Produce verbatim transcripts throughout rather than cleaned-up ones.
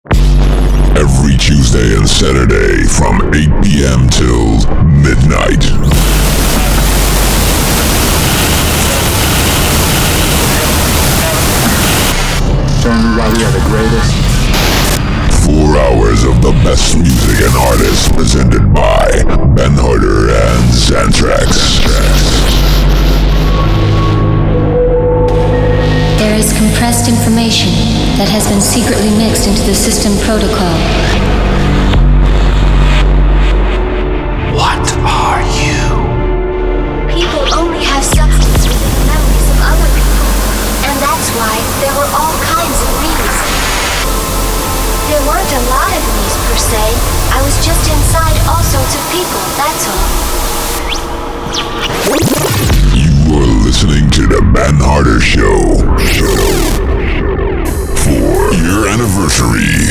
Every Tuesday and Saturday from eight p.m. till midnight. So everybody are the greatest. Four hours of the best music and artists presented by Ben Harder and Xantrax. There is compressed information that has been secretly mixed into the system protocol. What are you? People only have substances with memories of other people, and that's why there were all kinds of me's. There weren't a lot of me's per se. I was just inside all sorts of people, that's all. You are listening to the Ben Harder Show. Show. For your anniversary.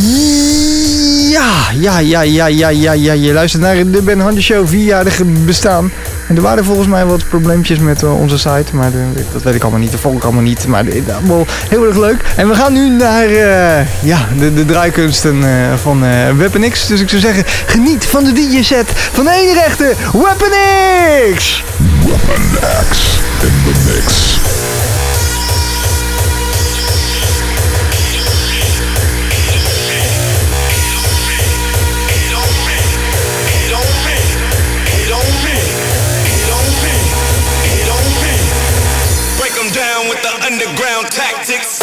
Ja, ja, ja, ja, ja, ja, ja. Je luistert naar de Ben Harder Show, vierjarige bestaan. En er waren volgens mij wat probleempjes met uh, onze site, maar de, dat weet ik allemaal niet, dat volg ik allemaal niet. Maar de, wel heel erg leuk. En we gaan nu naar uh, ja, de, de draaikunsten uh, van uh, Weapon X. Dus ik zou zeggen, geniet van de D J-set van de enige echte Weapon X! Weapon X in the mix. Underground tactics.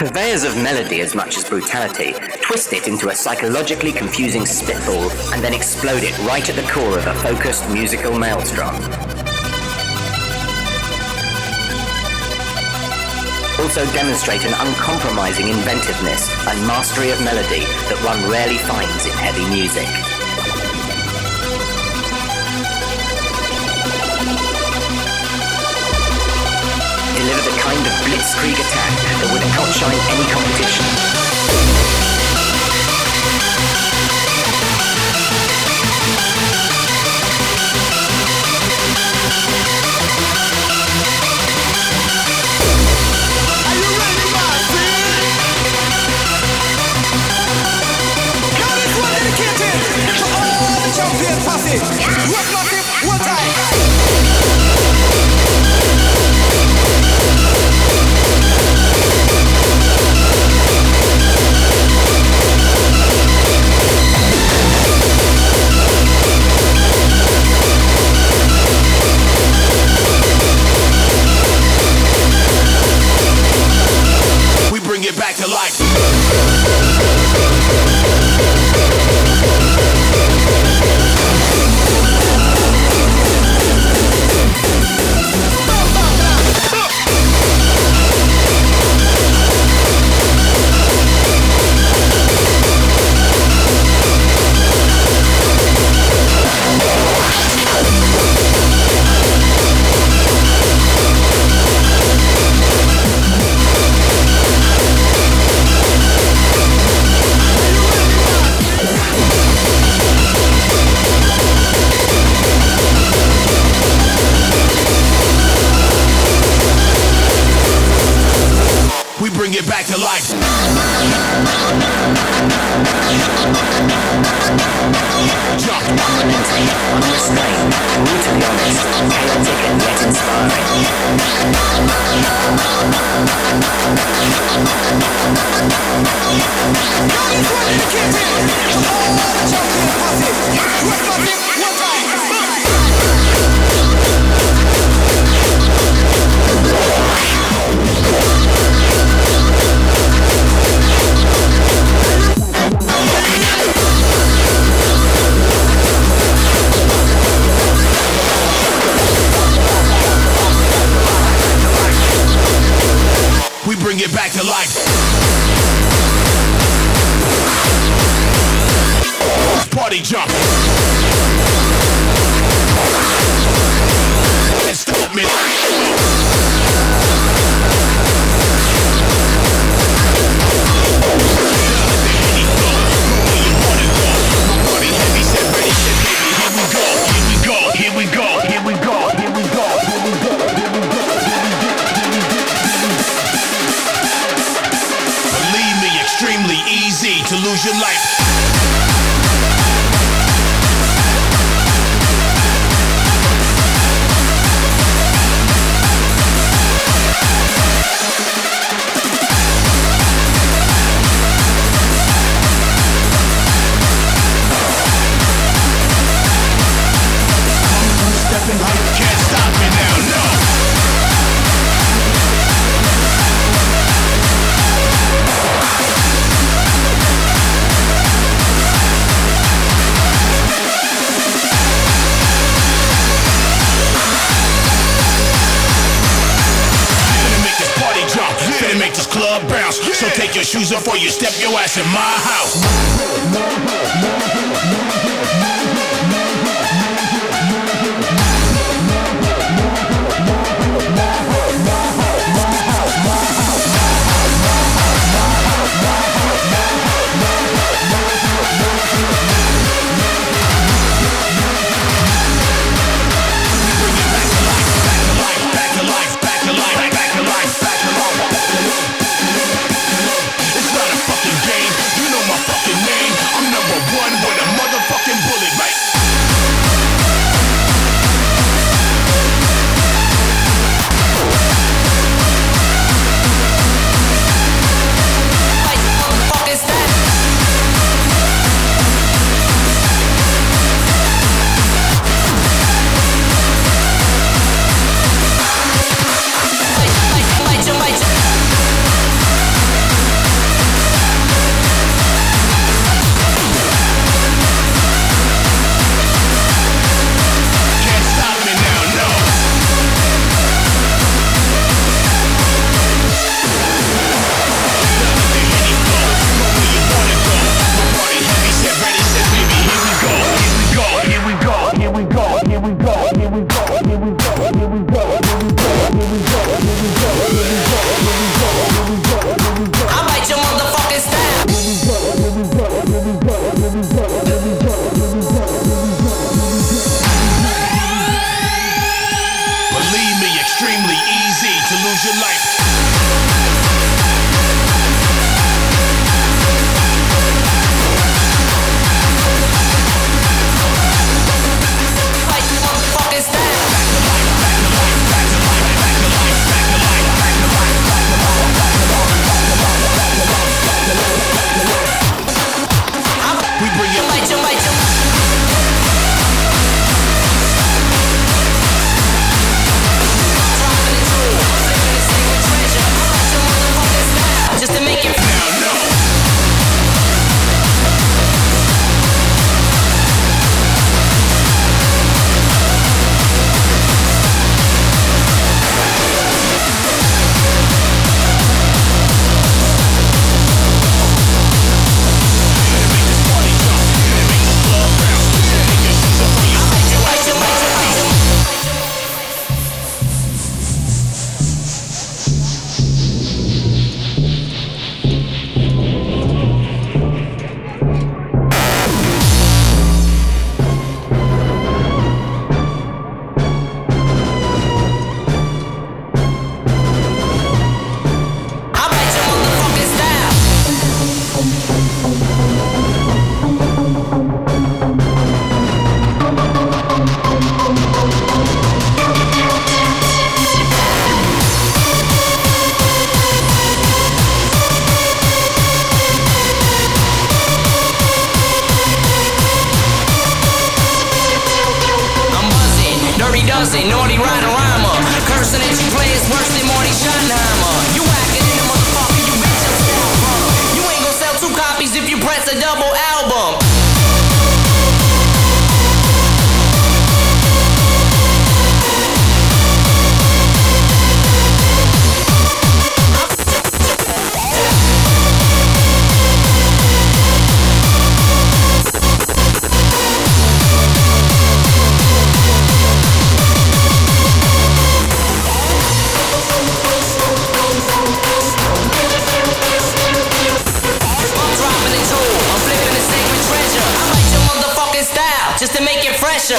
purveyors of melody as much as brutality twist it into a psychologically confusing spitball and then explode it right at the core of a focused musical maelstrom. Also demonstrate an uncompromising inventiveness and mastery of melody that one rarely finds in heavy music. Deliver the kind of blitzkrieg attack that would outshine any competition. Are you ready, my friend? Now this one dedicated to all the champion posse. Rock massive, one time. Bring it back to life. Bring it back to life. Jump. Unrelenting, unrestrained, brutally honest, chaotic and yet inspiring. Now this one dedicated to all the champion posse. Rock massive, one time. We bring it back to life. Party jump. And stop me. Here we go, here we go, here we go, here we go, here we go. Believe me, extremely easy to lose your life. Can't stop me now, no. Finna make this party jump, finna make this club bounce. So take your shoes off or you step your ass in my house. It's not a fucking game, you know my fucking name. I'm number one does it, naughty rider rhymer. Cursing at you players worse than Marty Schottenheimer. You acting in a motherfucker, you bet yourself, huh? You ain't gon' sell two copies if you press a double album. Just to make it fresher.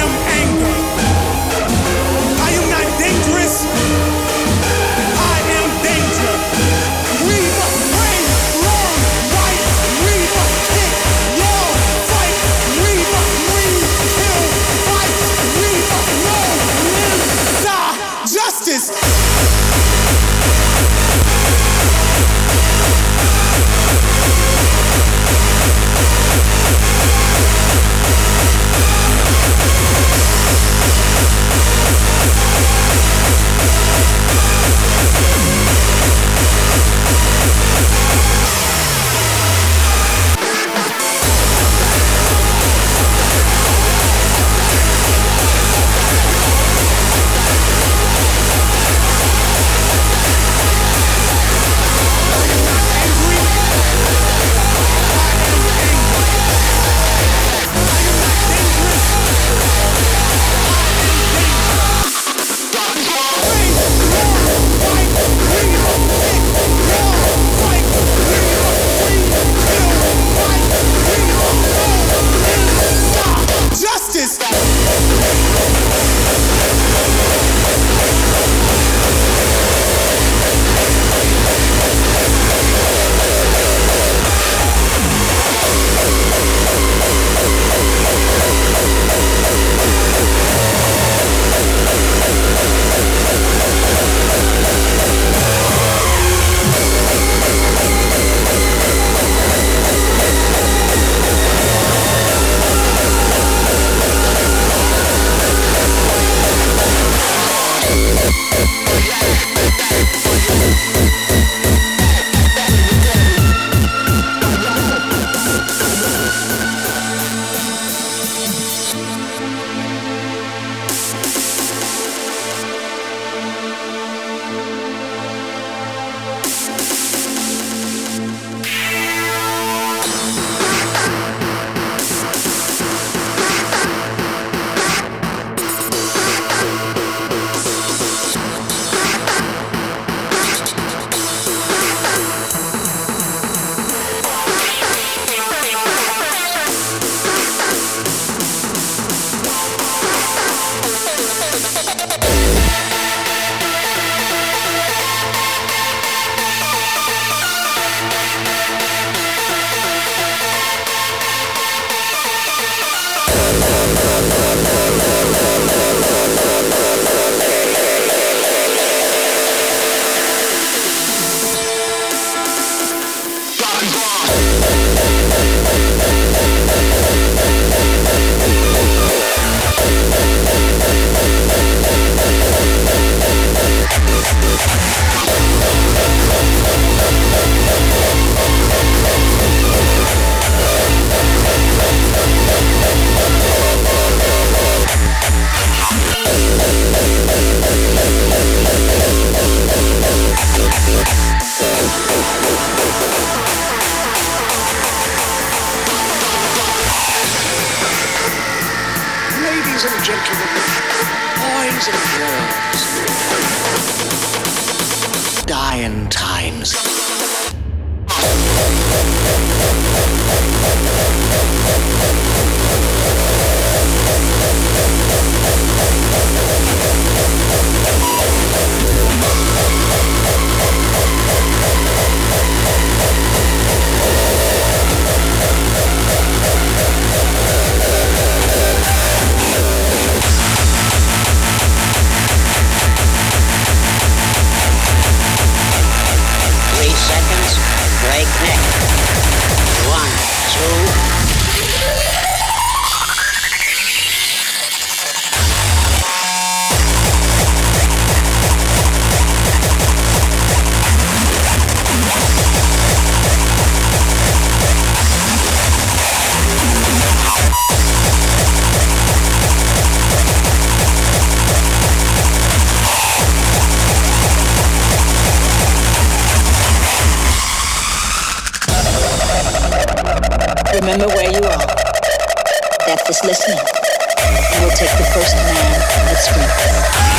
I am Boys and girls. Dying times. Break neck. One, two. Remember where you are. Death is listening. He will take the first man that springs.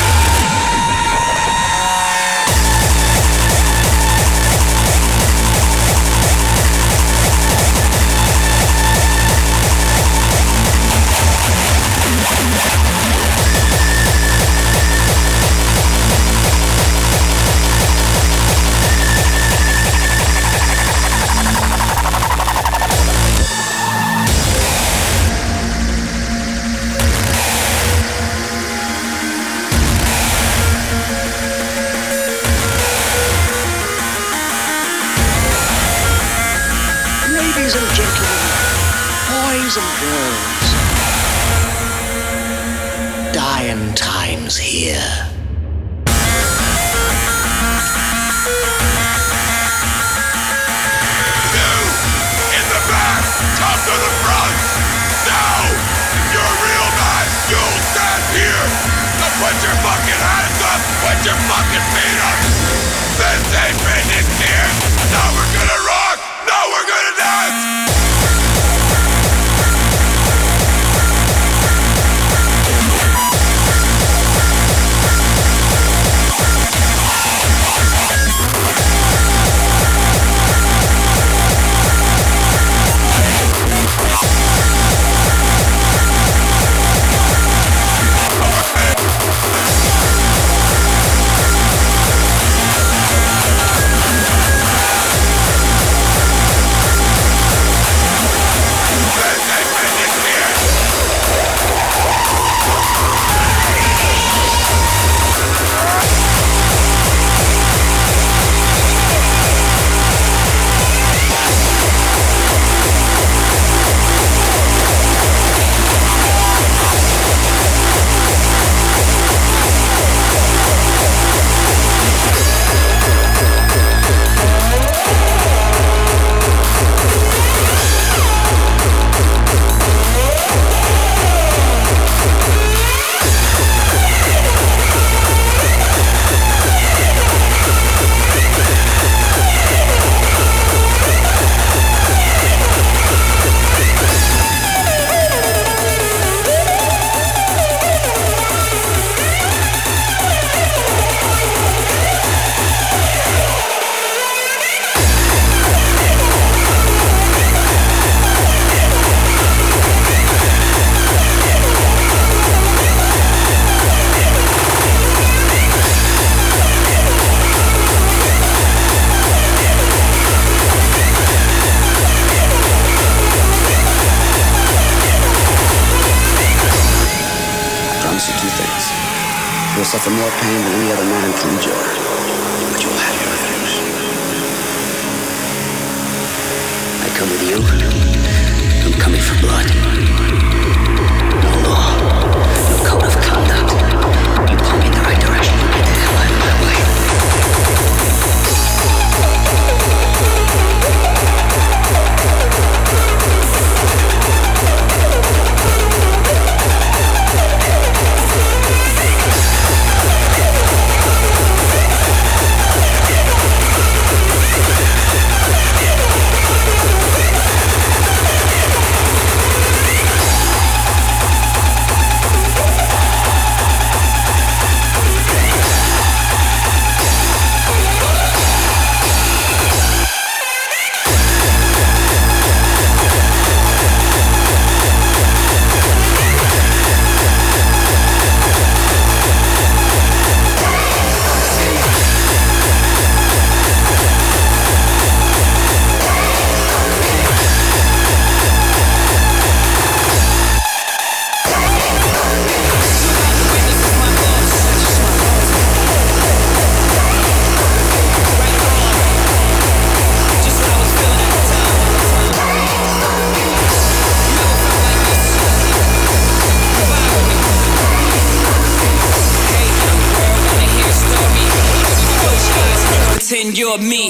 Ladies and gentlemen, boys and girls, dying times here. Two in the back, top to the front. Now, if you're a real man, you'll stand here. Now put your fucking hands up, put your fucking feet up. This ain't Britney Spears. Now we're gonna rock. Now we're gonna dance! Suffer more pain than any other man can endure. But you'll have your revenge. I come with you. I'm coming for blood. No law. No code of conduct. You point me in the right direction. Get the hell out of my way. pretend you're me.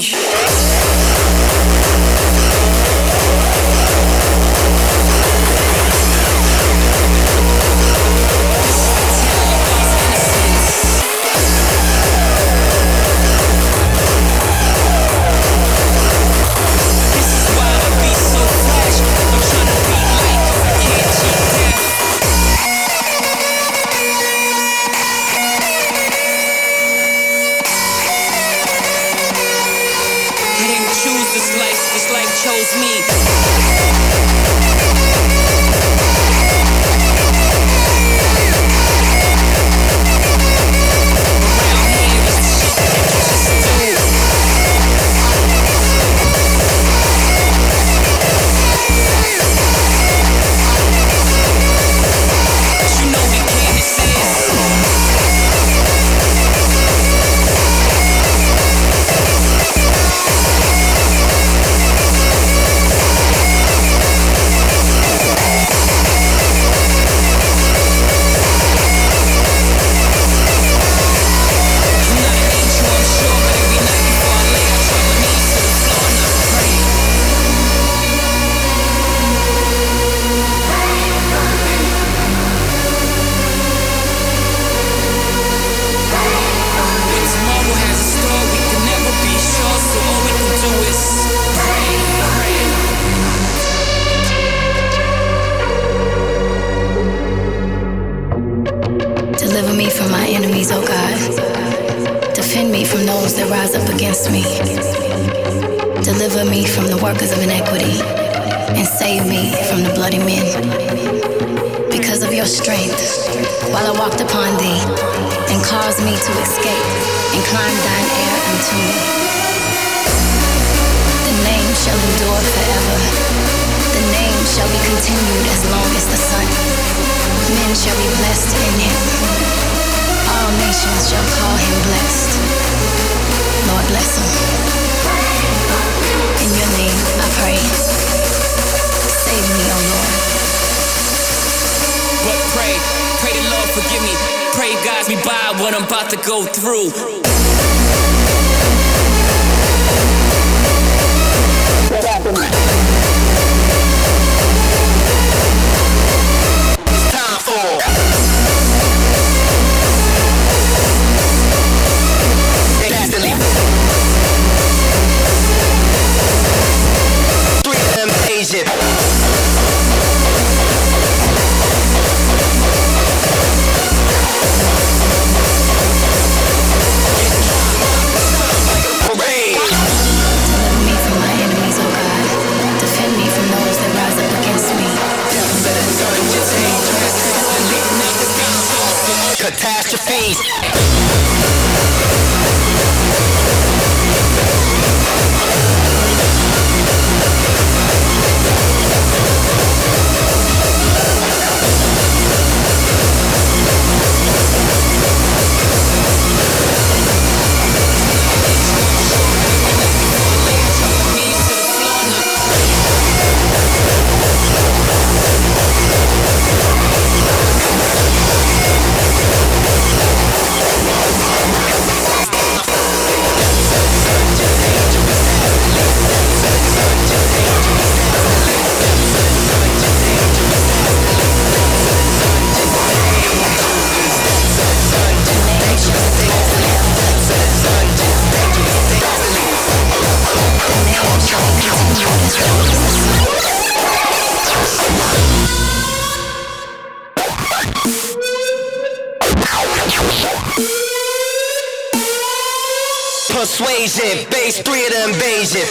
Persuasion, base three of the invasion.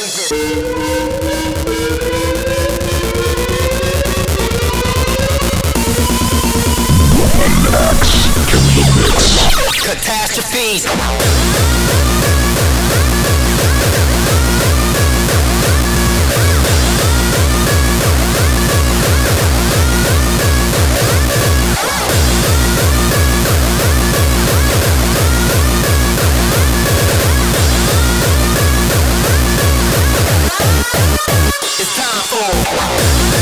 Max in the mix. Catastrophes. It's time for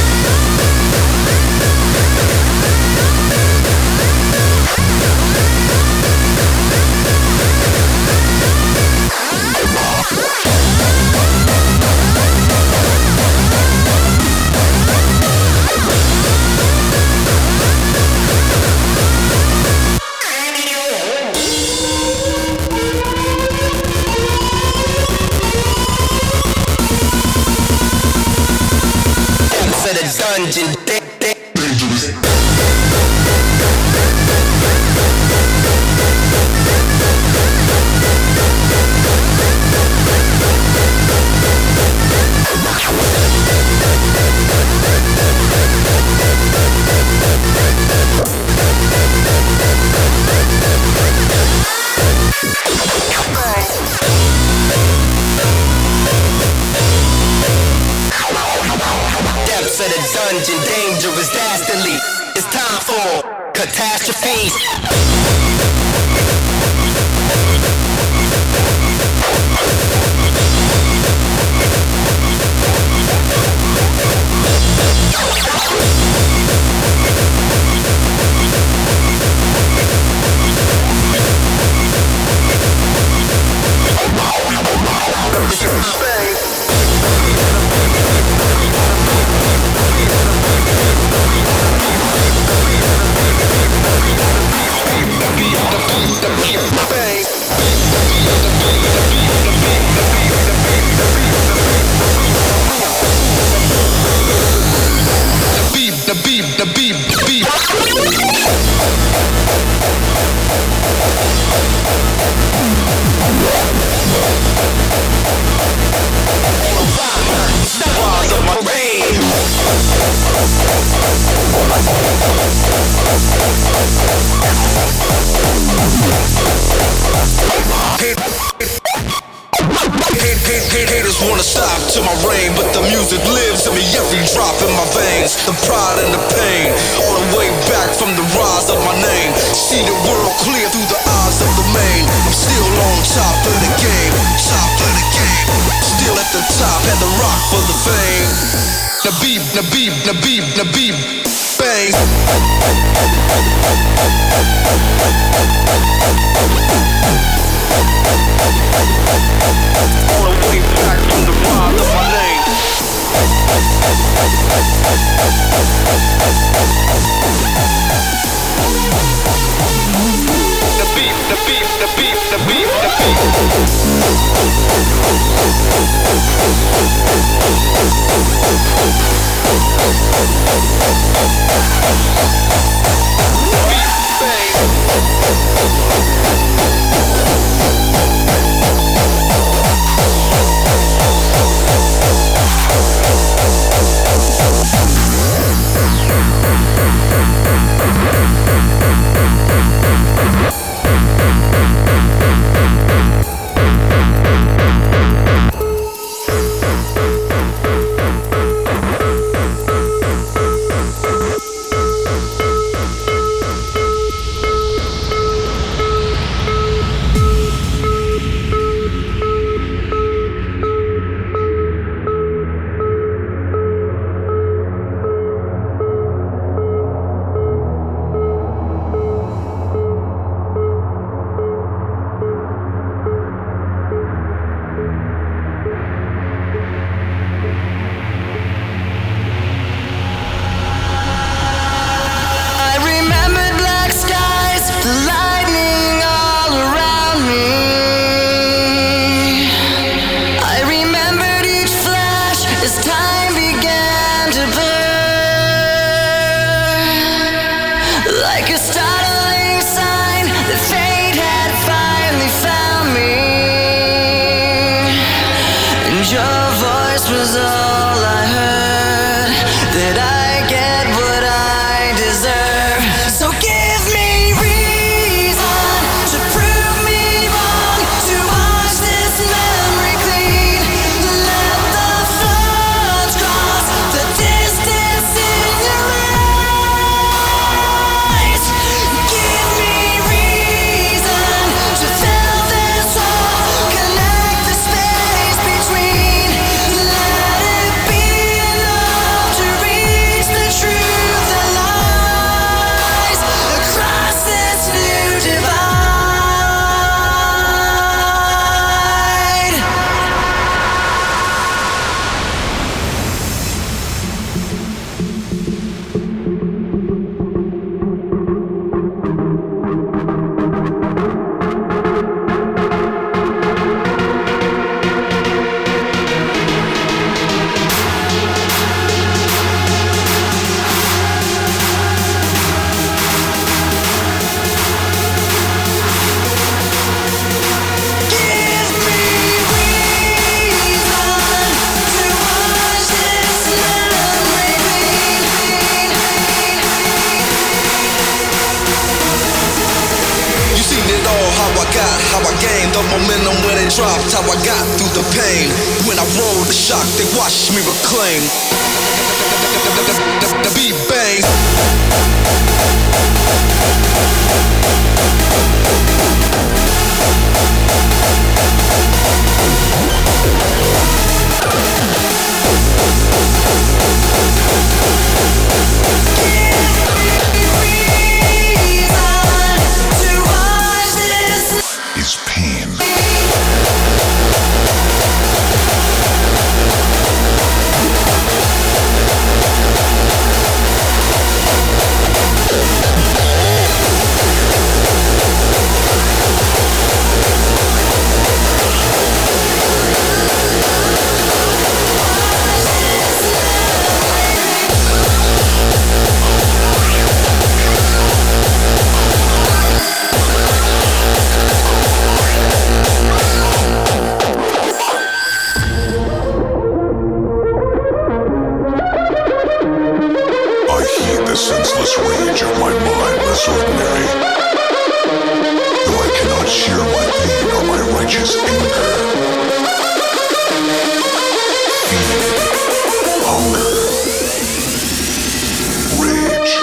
dungeon, dangerous, dastardly. It's time for catastrophes. Haters wanna stop to my reign, but the music lives in me, every drop in my veins. The pride and the pain, all the way back from the rise of my name. See the world clear through the eyes of the main. I'm still on top of the game, top of the game. Still at the top, had the rock for the fame. Nabib, Nabib, Nabib, Nabib, bang. All the way back from the rise of my name. The beat, the beat, the beat, the beat, the beat. Between dropped, how I got through the pain. When I rolled the shock, they watched me reclaim. The beat bangs. Is pain. The senseless rage of my mind less ordinary. Though I cannot share my pain or my righteous anger. Feed, hunger, rage.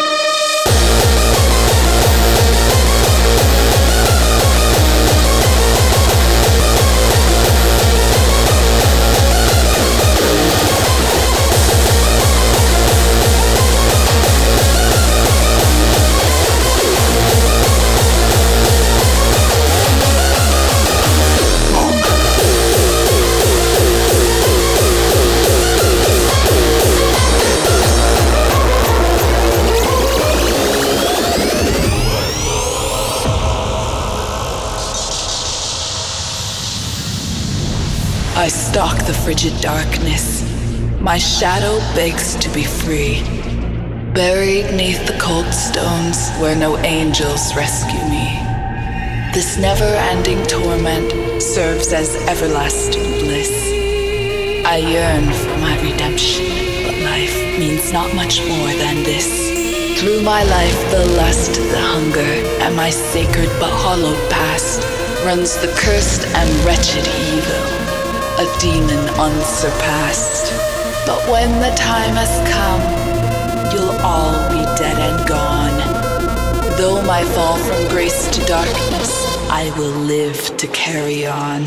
I stalk the frigid darkness. My shadow begs to be free. Buried neath the cold stones where no angels rescue me. This never-ending torment serves as everlasting bliss. I yearn for my redemption, but life means not much more than this. Through my life, the lust, the hunger, and my sacred but hollowed past runs the cursed and wretched evil, a demon unsurpassed. But when the time has come, you'll all be dead and gone. Though my fall from grace to darkness, I will live to carry on.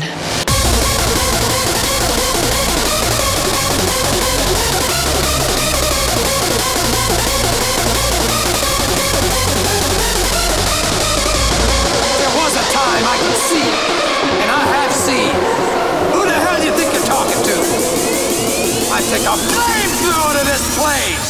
There was a time I could see, and I have seen. Who the hell do you think you're talking to? I take a flamethrower to this place!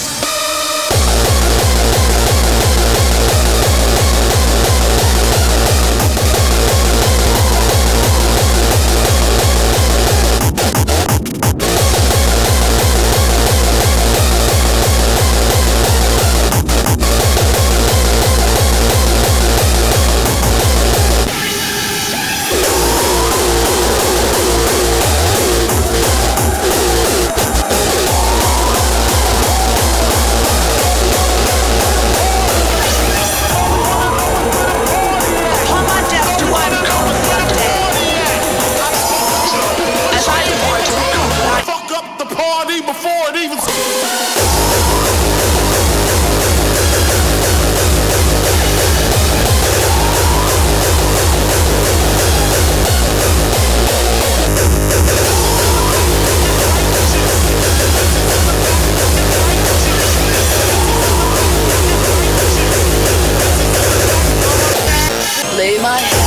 Lay my hands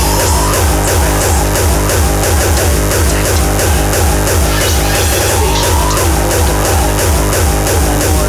protecting me.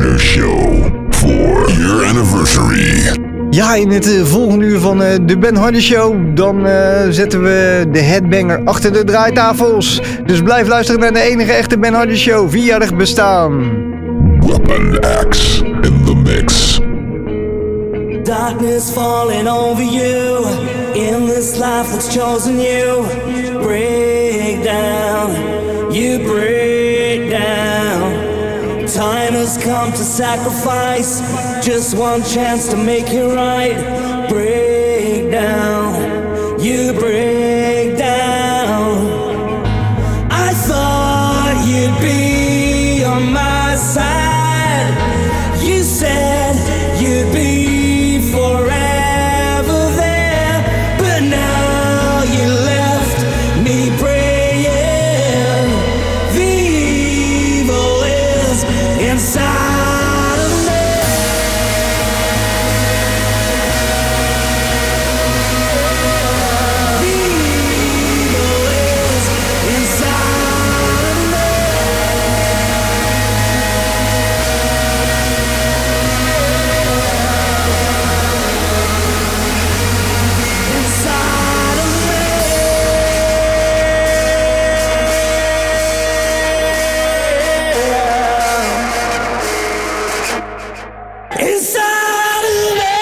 Harder Show for year anniversary. Ja, in het uh, volgende uur van uh, de Ben Harder Show, dan uh, zetten we de headbanger achter de draaitafels. Dus blijf luisteren naar de enige echte Ben Harder Show, vierjarig bestaan. Weapon X in the mix. Darkness falling over you, in this life that's chosen you. Break down, you break down. Time has come to sacrifice, just one chance to make it right. Break down, you break down. I thought you'd be on my side. You said you'd be forever there, but now you left me praying. The evil is inside of me. The evil is inside of me. Inside of me. Inside of me.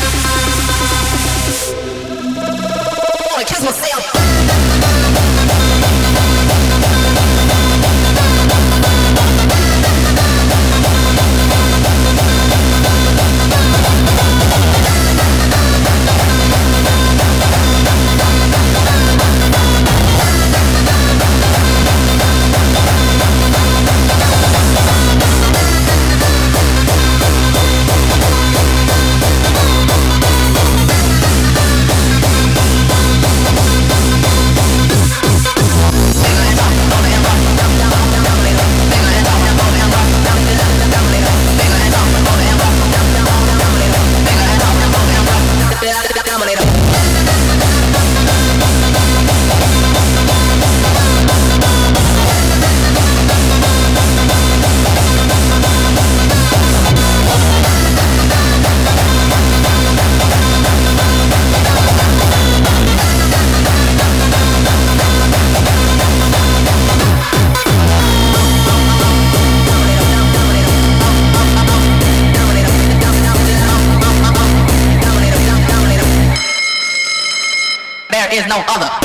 Kiss myself. no other.